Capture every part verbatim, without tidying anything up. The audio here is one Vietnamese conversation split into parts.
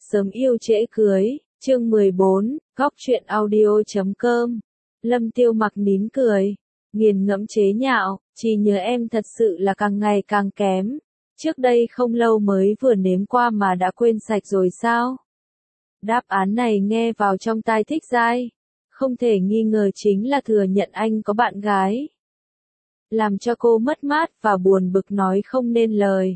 Sớm yêu trễ cưới, chương mười bốn, góc truyện audio chấm com. Lâm Tiêu Mặc nín cười, nghiền ngẫm chế nhạo, chỉ nhớ em thật sự là càng ngày càng kém. Trước đây không lâu mới vừa nếm qua mà đã quên sạch rồi sao? Đáp án này nghe vào trong tai Thích Giai, không thể nghi ngờ chính là thừa nhận anh có bạn gái. Làm cho cô mất mát và buồn bực nói không nên lời.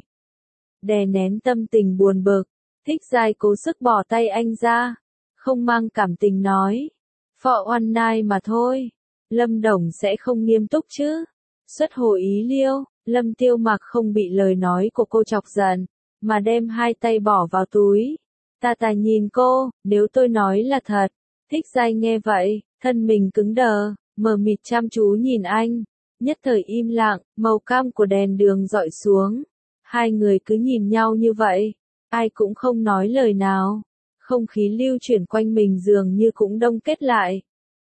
Đè nén tâm tình buồn bực, Thích Giai cố sức bỏ tay anh ra, không mang cảm tình nói. For one night mà thôi, Lâm Đồng sẽ không nghiêm túc chứ. Xuất hồ ý liêu, Lâm Tiêu Mặc không bị lời nói của cô chọc giận, mà đem hai tay bỏ vào túi. Ta ta nhìn cô, nếu tôi nói là thật. Thích Giai nghe vậy, thân mình cứng đờ, mờ mịt chăm chú nhìn anh. Nhất thời im lặng, màu cam của đèn đường dọi xuống. Hai người cứ nhìn nhau như vậy, ai cũng không nói lời nào. Không khí lưu chuyển quanh mình dường như cũng đông kết lại.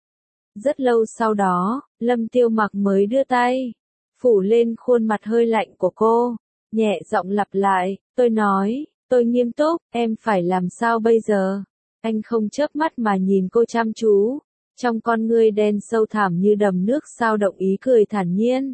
Rất lâu sau đó, Lâm Tiêu Mặc mới đưa tay, phủ lên khuôn mặt hơi lạnh của cô, nhẹ giọng lặp lại, tôi nói, tôi nghiêm túc, em phải làm sao bây giờ? Anh không chớp mắt mà nhìn cô chăm chú, trong con ngươi đen sâu thẳm như đầm nước sao động ý cười thản nhiên.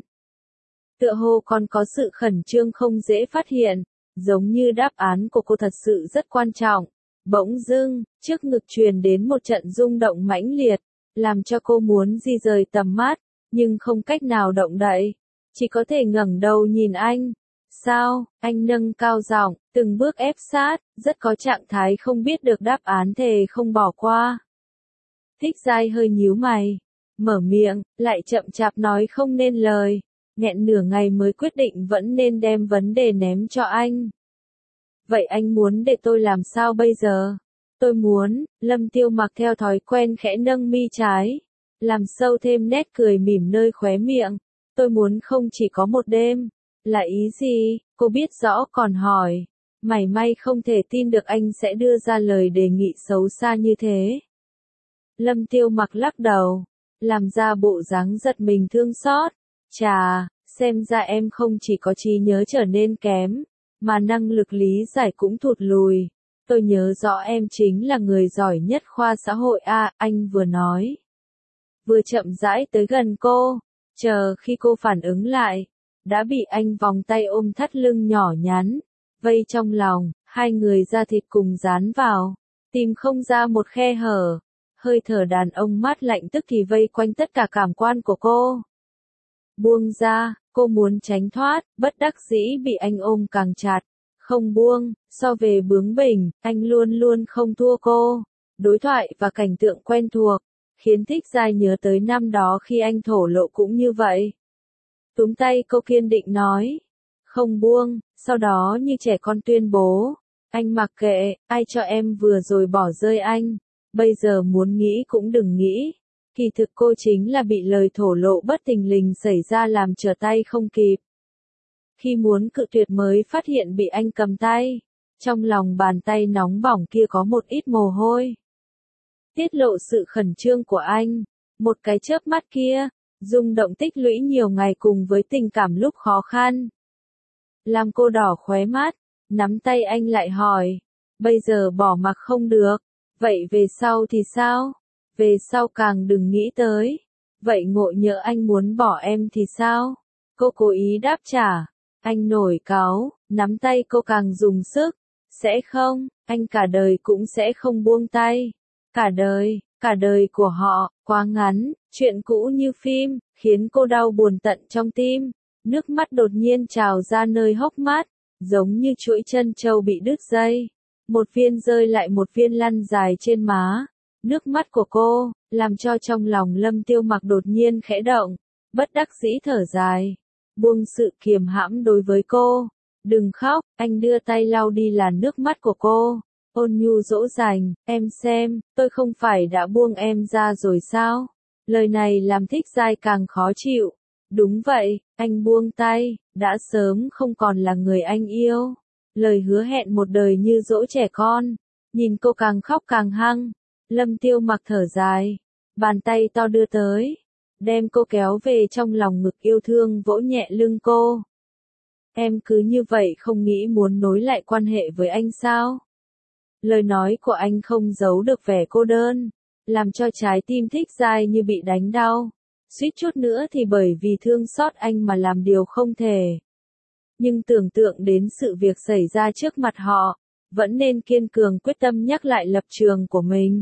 Tựa hồ còn có sự khẩn trương không dễ phát hiện, giống như đáp án của cô thật sự rất quan trọng. Bỗng dưng, trước ngực truyền đến một trận rung động mãnh liệt, làm cho cô muốn di rời tầm mắt, nhưng không cách nào động đậy, chỉ có thể ngẩng đầu nhìn anh. Sao? Anh nâng cao giọng, từng bước ép sát, rất có trạng thái không biết được đáp án thề không bỏ qua. Thích Giai hơi nhíu mày, mở miệng, lại chậm chạp nói không nên lời, nghẹn nửa ngày mới quyết định vẫn nên đem vấn đề ném cho anh. Vậy anh muốn để tôi làm sao bây giờ? Tôi muốn, Lâm Tiêu Mặc theo thói quen khẽ nâng mi trái, làm sâu thêm nét cười mỉm nơi khóe miệng. Tôi muốn không chỉ có một đêm. Là ý gì? Cô biết rõ còn hỏi. Mảy may không thể tin được anh sẽ đưa ra lời đề nghị xấu xa như thế. Lâm Tiêu Mặc lắc đầu, làm ra bộ dáng giật mình thương xót. Chà, xem ra em không chỉ có trí nhớ trở nên kém, mà năng lực lý giải cũng thụt lùi. Tôi nhớ rõ em chính là người giỏi nhất khoa xã hội A, anh vừa nói. Vừa chậm rãi tới gần cô, chờ khi cô phản ứng lại, đã bị anh vòng tay ôm thắt lưng nhỏ nhắn, vây trong lòng, hai người da thịt cùng dán vào, tìm không ra một khe hở. Hơi thở đàn ông mát lạnh tức thì vây quanh tất cả cảm quan của cô. Buông ra, cô muốn tránh thoát, bất đắc dĩ bị anh ôm càng chặt. Không buông, so về bướng bỉnh, anh luôn luôn không thua cô. Đối thoại và cảnh tượng quen thuộc, khiến Thích Giai nhớ tới năm đó khi anh thổ lộ cũng như vậy. Túm tay cô kiên định nói, không buông, sau đó như trẻ con tuyên bố, anh mặc kệ, ai cho em vừa rồi bỏ rơi anh, bây giờ muốn nghĩ cũng đừng nghĩ. Kỳ thực cô chính là bị lời thổ lộ bất thình lình xảy ra làm trở tay không kịp. Khi muốn cự tuyệt mới phát hiện bị anh cầm tay, trong lòng bàn tay nóng bỏng kia có một ít mồ hôi. Tiết lộ sự khẩn trương của anh, một cái chớp mắt kia, rung động tích lũy nhiều ngày cùng với tình cảm lúc khó khăn. Làm cô đỏ khóe mắt, nắm tay anh lại hỏi, bây giờ bỏ mặc không được, vậy về sau thì sao? Về sau càng đừng nghĩ tới. Vậy ngộ nhỡ anh muốn bỏ em thì sao? Cô cố ý đáp trả. Anh nổi cáu, nắm tay cô càng dùng sức. Sẽ không, anh cả đời cũng sẽ không buông tay. Cả đời, cả đời của họ, quá ngắn, chuyện cũ như phim, khiến cô đau buồn tận trong tim. Nước mắt đột nhiên trào ra nơi hốc mắt, giống như chuỗi chân trâu bị đứt dây. Một viên rơi lại một viên lăn dài trên má. Nước mắt của cô, làm cho trong lòng Lâm Tiêu Mặc đột nhiên khẽ động, bất đắc dĩ thở dài, buông sự kiềm hãm đối với cô. Đừng khóc, anh đưa tay lau đi làn nước mắt của cô, ôn nhu dỗ dành, em xem, tôi không phải đã buông em ra rồi sao? Lời này làm Thích Giai càng khó chịu. Đúng vậy, anh buông tay, đã sớm không còn là người anh yêu. Lời hứa hẹn một đời như dỗ trẻ con. Nhìn cô càng khóc càng hăng, Lâm Tiêu Mặc thở dài, bàn tay to đưa tới, đem cô kéo về trong lòng ngực yêu thương vỗ nhẹ lưng cô. Em cứ như vậy không nghĩ muốn nối lại quan hệ với anh sao? Lời nói của anh không giấu được vẻ cô đơn, làm cho trái tim Thích Giai như bị đánh đau. Suýt chút nữa thì bởi vì thương xót anh mà làm điều không thể. Nhưng tưởng tượng đến sự việc xảy ra trước mặt họ, vẫn nên kiên cường quyết tâm nhắc lại lập trường của mình.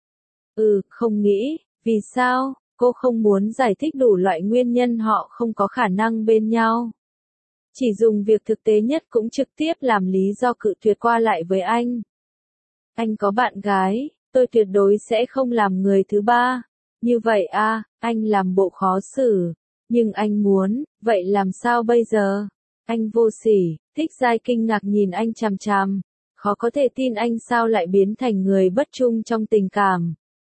Ừ, không nghĩ, vì sao, cô không muốn giải thích đủ loại nguyên nhân họ không có khả năng bên nhau. Chỉ dùng việc thực tế nhất cũng trực tiếp làm lý do cự tuyệt qua lại với anh. Anh có bạn gái, tôi tuyệt đối sẽ không làm người thứ ba. Như vậy à, anh làm bộ khó xử. Nhưng anh muốn, vậy làm sao bây giờ? Anh vô sỉ. Thích Giai kinh ngạc nhìn anh chằm chằm. Khó có thể tin anh sao lại biến thành người bất trung trong tình cảm.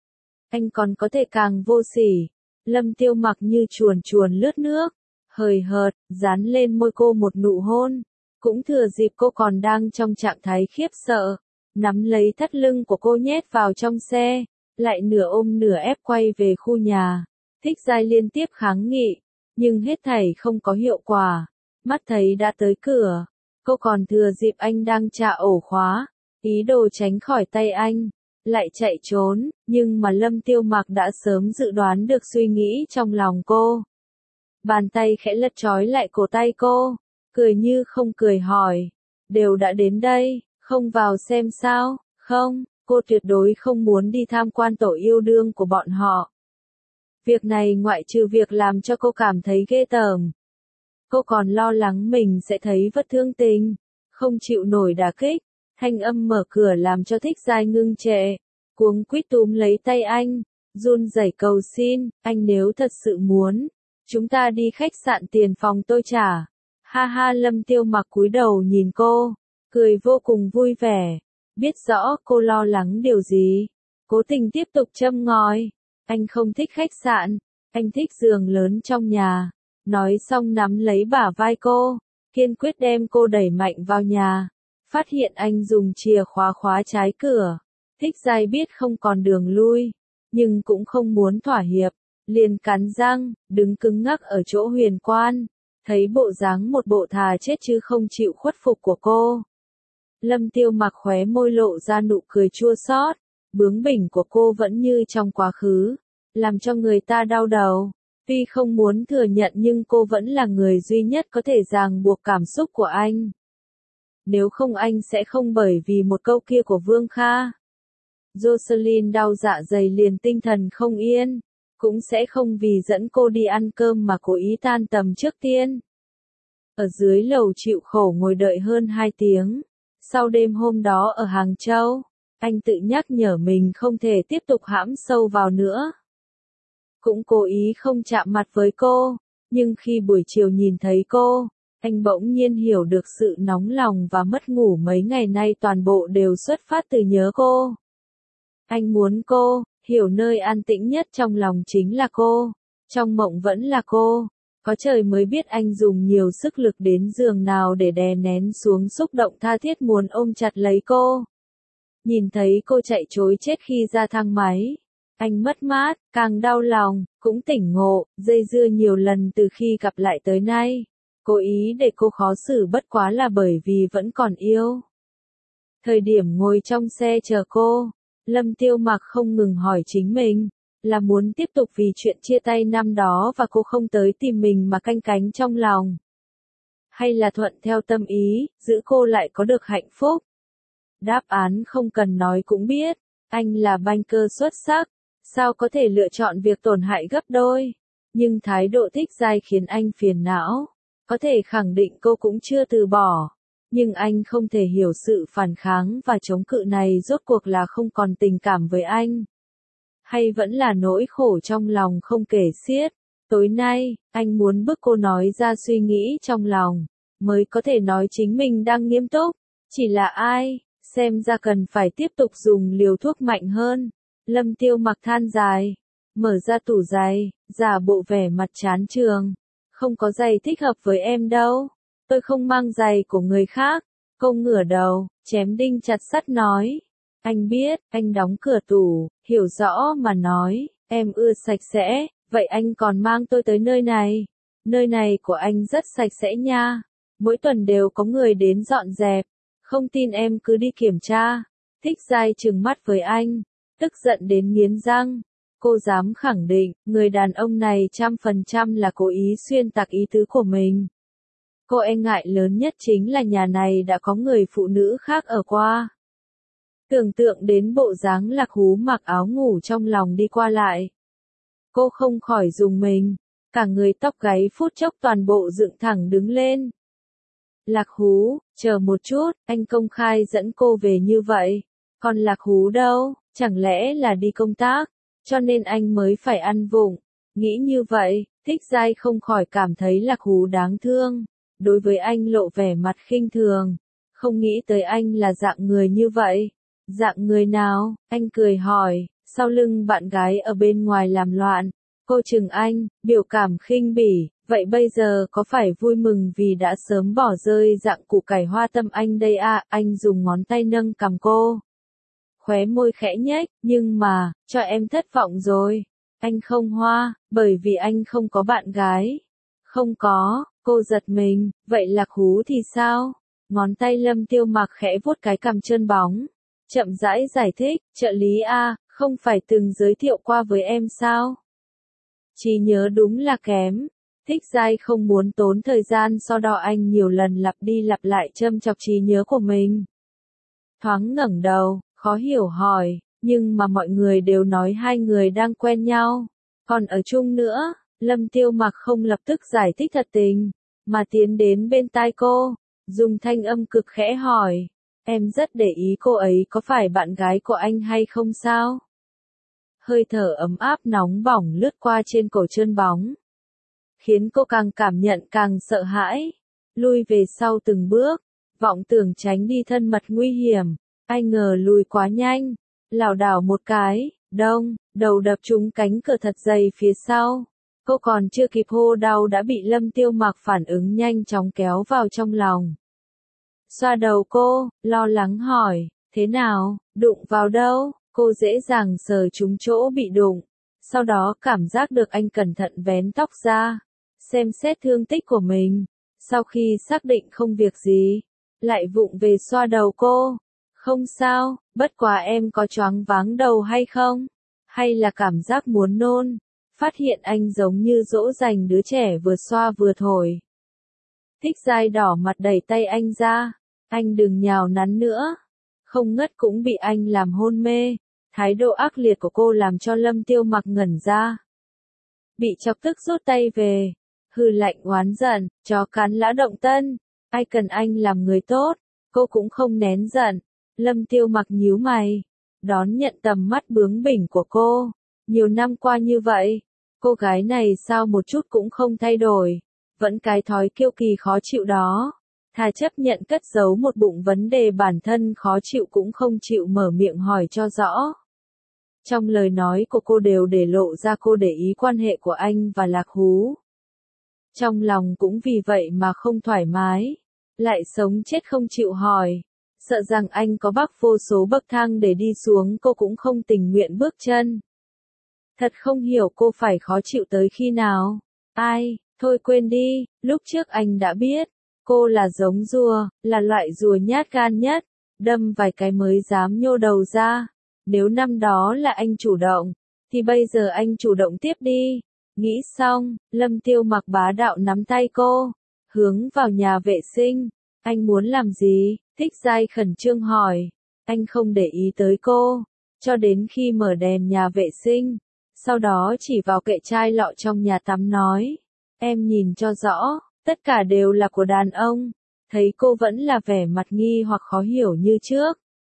Anh còn có thể càng vô sỉ. Lâm Tiêu Mặc như chuồn chuồn lướt nước, hời hợt, dán lên môi cô một nụ hôn. Cũng thừa dịp cô còn đang trong trạng thái khiếp sợ, nắm lấy thắt lưng của cô nhét vào trong xe, lại nửa ôm nửa ép quay về khu nhà. Thích Giai liên tiếp kháng nghị, nhưng hết thảy không có hiệu quả. Mắt thấy đã tới cửa, cô còn thừa dịp anh đang chạ ổ khóa, ý đồ tránh khỏi tay anh, lại chạy trốn, nhưng mà Lâm Tiêu Mặc đã sớm dự đoán được suy nghĩ trong lòng cô. Bàn tay khẽ lật trói lại cổ tay cô, cười như không cười hỏi, đều đã đến đây, không vào xem sao, không, cô tuyệt đối không muốn đi tham quan tổ yêu đương của bọn họ. Việc này ngoại trừ việc làm cho cô cảm thấy ghê tởm. Cô còn lo lắng mình sẽ thấy vất thương tình, không chịu nổi đả kích. Thanh âm mở cửa làm cho Thích Giai ngưng trệ, cuống quýt túm lấy tay anh, run rẩy cầu xin, anh nếu thật sự muốn, chúng ta đi khách sạn tiền phòng tôi trả. Ha ha, Lâm Tiêu Mặc cúi đầu nhìn cô, cười vô cùng vui vẻ, biết rõ cô lo lắng điều gì, cố tình tiếp tục châm ngòi. Anh không thích khách sạn, anh thích giường lớn trong nhà. Nói xong nắm lấy bả vai cô, kiên quyết đem cô đẩy mạnh vào nhà. Phát hiện anh dùng chìa khóa khóa trái cửa. Thích Giai biết không còn đường lui, nhưng cũng không muốn thỏa hiệp, liền cắn răng, đứng cứng ngắc ở chỗ Huyền Quan. Thấy bộ dáng một bộ thà chết chứ không chịu khuất phục của cô, Lâm Tiêu Mặc khóe môi lộ ra nụ cười chua xót. Bướng bỉnh của cô vẫn như trong quá khứ, làm cho người ta đau đầu. Tuy không muốn thừa nhận nhưng cô vẫn là người duy nhất có thể ràng buộc cảm xúc của anh. Nếu không anh sẽ không bởi vì một câu kia của Vương Kha. Jocelyn đau dạ dày liền tinh thần không yên, cũng sẽ không vì dẫn cô đi ăn cơm mà cố ý tan tầm trước tiên. Ở dưới lầu chịu khổ ngồi đợi hơn hai tiếng. Sau đêm hôm đó ở Hàng Châu, anh tự nhắc nhở mình không thể tiếp tục hãm sâu vào nữa. Cũng cố ý không chạm mặt với cô, nhưng khi buổi chiều nhìn thấy cô, anh bỗng nhiên hiểu được sự nóng lòng và mất ngủ mấy ngày nay toàn bộ đều xuất phát từ nhớ cô. Anh muốn cô, hiểu nơi an tĩnh nhất trong lòng chính là cô, trong mộng vẫn là cô. Có trời mới biết anh dùng nhiều sức lực đến giường nào để đè nén xuống xúc động tha thiết muốn ôm chặt lấy cô. Nhìn thấy cô chạy trối chết khi ra thang máy, anh mất mát, càng đau lòng, cũng tỉnh ngộ, dây dưa nhiều lần từ khi gặp lại tới nay. Cố ý để cô khó xử bất quá là bởi vì vẫn còn yêu. Thời điểm ngồi trong xe chờ cô, Lâm Tiêu Mặc không ngừng hỏi chính mình, là muốn tiếp tục vì chuyện chia tay năm đó và cô không tới tìm mình mà canh cánh trong lòng. Hay là thuận theo tâm ý, giữ cô lại có được hạnh phúc. Đáp án không cần nói cũng biết, anh là banker xuất sắc, sao có thể lựa chọn việc tổn hại gấp đôi. Nhưng thái độ Thích Giai khiến anh phiền não, có thể khẳng định cô cũng chưa từ bỏ. Nhưng anh không thể hiểu sự phản kháng và chống cự này rốt cuộc là không còn tình cảm với anh. Hay vẫn là nỗi khổ trong lòng không kể xiết. Tối nay, anh muốn bức cô nói ra suy nghĩ trong lòng, mới có thể nói chính mình đang nghiêm túc. Chỉ là ai, xem ra cần phải tiếp tục dùng liều thuốc mạnh hơn. Lâm Tiêu Mặc than dài, mở ra tủ giày, giả bộ vẻ mặt chán trường. Không có giày thích hợp với em đâu, tôi không mang giày của người khác. Cô ngửa đầu, chém đinh chặt sắt nói. Anh biết, anh đóng cửa tủ, hiểu rõ mà nói, em ưa sạch sẽ, vậy anh còn mang tôi tới nơi này. Nơi này của anh rất sạch sẽ nha, mỗi tuần đều có người đến dọn dẹp, không tin em cứ đi kiểm tra. Thích Giai trừng mắt với anh, tức giận đến nghiến răng. Cô dám khẳng định, người đàn ông này trăm phần trăm là cố ý xuyên tạc ý tứ của mình. Cô e ngại lớn nhất chính là nhà này đã có người phụ nữ khác ở qua. Tưởng tượng đến bộ dáng Lạc Hú mặc áo ngủ trong lòng đi qua lại. Cô không khỏi rùng mình, cả người tóc gáy phút chốc toàn bộ dựng thẳng đứng lên. Lạc Hú, chờ một chút, anh công khai dẫn cô về như vậy. Còn Lạc Hú đâu, chẳng lẽ là đi công tác, cho nên anh mới phải ăn vụng. Nghĩ như vậy, Thích Giai không khỏi cảm thấy Lạc Hú đáng thương. Đối với anh lộ vẻ mặt khinh thường, không nghĩ tới anh là dạng người như vậy. Dạng người nào? Anh cười hỏi, sau lưng bạn gái ở bên ngoài làm loạn. Cô chừng anh, biểu cảm khinh bỉ, vậy bây giờ có phải vui mừng vì đã sớm bỏ rơi dạng củ cải hoa tâm anh đây à? Anh dùng ngón tay nâng cằm cô. Khóe môi khẽ nhếch, nhưng mà, cho em thất vọng rồi. Anh không hoa, bởi vì anh không có bạn gái. Không có, cô giật mình, vậy Lạc Hú thì sao? Ngón tay Lâm Tiêu Mặc khẽ vuốt cái cằm trơn bóng. Chậm rãi giải thích, trợ lý a, không phải từng giới thiệu qua với em sao? Trí nhớ đúng là kém. Thích Giai không muốn tốn thời gian so đo anh nhiều lần lặp đi lặp lại châm chọc trí nhớ của mình. Thoáng ngẩng đầu, khó hiểu hỏi, nhưng mà mọi người đều nói hai người đang quen nhau, còn ở chung nữa. Lâm Tiêu Mặc không lập tức giải thích thật tình, mà tiến đến bên tai cô, dùng thanh âm cực khẽ hỏi, em rất để ý cô ấy có phải bạn gái của anh hay không sao? Hơi thở ấm áp nóng bỏng lướt qua trên cổ trơn bóng, khiến cô càng cảm nhận càng sợ hãi, lui về sau từng bước, vọng tưởng tránh đi thân mật nguy hiểm. Ai ngờ lùi quá nhanh, lảo đảo một cái, đông, đầu đập trúng cánh cửa thật dày phía sau. Cô còn chưa kịp hô đau đã bị Lâm Tiêu Mặc phản ứng nhanh chóng kéo vào trong lòng. Xoa đầu cô, lo lắng hỏi, thế nào, đụng vào đâu? Cô dễ dàng sờ trúng chỗ bị đụng, sau đó cảm giác được anh cẩn thận vén tóc ra, xem xét thương tích của mình. Sau khi xác định không việc gì, lại vụng về xoa đầu cô. Không sao, bất quá em có choáng váng đầu hay không? Hay là cảm giác muốn nôn? Phát hiện anh giống như dỗ dành đứa trẻ vừa xoa vừa thổi. Thích Giai đỏ mặt đẩy tay anh ra. Anh đừng nhào nắn nữa. Không ngất cũng bị anh làm hôn mê. Thái độ ác liệt của cô làm cho Lâm Tiêu Mặc ngẩn ra. Bị chọc tức rút tay về. Hừ lạnh oán giận, chó cắn lã động tân. Ai cần anh làm người tốt, cô cũng không nén giận. Lâm Tiêu Mặc nhíu mày, đón nhận tầm mắt bướng bỉnh của cô. Nhiều năm qua như vậy, cô gái này sao một chút cũng không thay đổi, vẫn cái thói kiêu kỳ khó chịu đó. Thà chấp nhận cất giấu một bụng vấn đề bản thân khó chịu cũng không chịu mở miệng hỏi cho rõ. Trong lời nói của cô đều để lộ ra cô để ý quan hệ của anh và Lạc Hú. Trong lòng cũng vì vậy mà không thoải mái, lại sống chết không chịu hỏi. Sợ rằng anh có bắc vô số bậc thang để đi xuống cô cũng không tình nguyện bước chân. Thật không hiểu cô phải khó chịu tới khi nào. Ai, thôi quên đi, lúc trước anh đã biết. Cô là giống rùa, là loại rùa nhát gan nhất, đâm vài cái mới dám nhô đầu ra. Nếu năm đó là anh chủ động, thì bây giờ anh chủ động tiếp đi. Nghĩ xong, Lâm Tiêu Mặc bá đạo nắm tay cô, hướng vào nhà vệ sinh. Anh muốn làm gì? Thích Giai khẩn trương hỏi. Anh không để ý tới cô, cho đến khi mở đèn nhà vệ sinh, sau đó chỉ vào kệ chai lọ trong nhà tắm nói, em nhìn cho rõ, tất cả đều là của đàn ông. Thấy cô vẫn là vẻ mặt nghi hoặc khó hiểu như trước.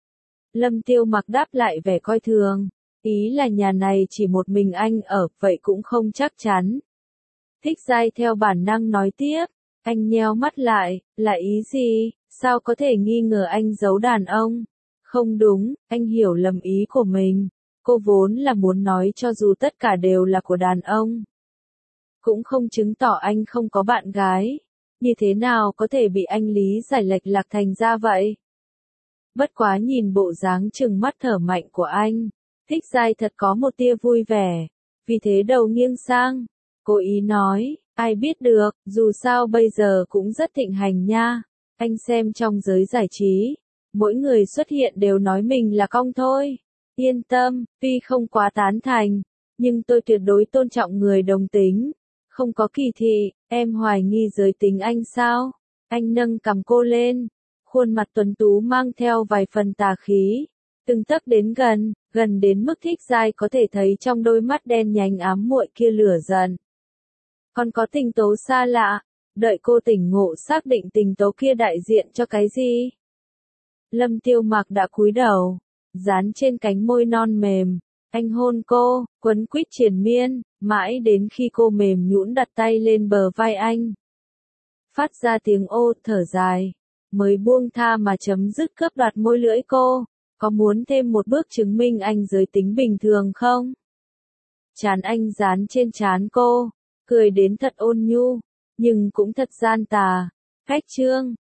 Lâm Tiêu Mặc đáp lại vẻ coi thường, ý là nhà này chỉ một mình anh ở, vậy cũng không chắc chắn. Thích Giai theo bản năng nói tiếp, anh nheo mắt lại, là ý gì? Sao có thể nghi ngờ anh giấu đàn ông? Không đúng, anh hiểu lầm ý của mình. Cô vốn là muốn nói cho dù tất cả đều là của đàn ông, cũng không chứng tỏ anh không có bạn gái. Như thế nào có thể bị anh lý giải lệch lạc thành ra vậy? Bất quá nhìn bộ dáng trừng mắt thở mạnh của anh, Thích Giai thật có một tia vui vẻ, vì thế đầu nghiêng sang, cố ý nói, ai biết được, dù sao bây giờ cũng rất thịnh hành nha. Anh xem trong giới giải trí, Mỗi người xuất hiện đều nói mình là cong thôi. Yên tâm, tuy không quá tán thành, nhưng tôi tuyệt đối tôn trọng người đồng tính. Không có kỳ thị, em hoài nghi giới tính anh sao? Anh nâng cằm cô lên, khuôn mặt tuấn tú mang theo vài phần tà khí. Từng tấc đến gần, gần đến mức Thích Giai có thể thấy trong đôi mắt đen nhánh ám muội kia lửa giận. Còn có tình tố xa lạ, đợi cô tỉnh ngộ xác định tình tố kia đại diện cho cái gì? Lâm Tiêu Mặc đã cúi đầu, dán trên cánh môi non mềm, anh hôn cô, quấn quýt triền miên, mãi đến khi cô mềm nhũn đặt tay lên bờ vai anh. Phát ra tiếng ô thở dài, mới buông tha mà chấm dứt cướp đoạt môi lưỡi cô. Có muốn thêm một bước chứng minh anh giới tính bình thường không? Trán anh dán trên trán cô, cười đến thật ôn nhu, nhưng cũng thật gian tà. Khách trương,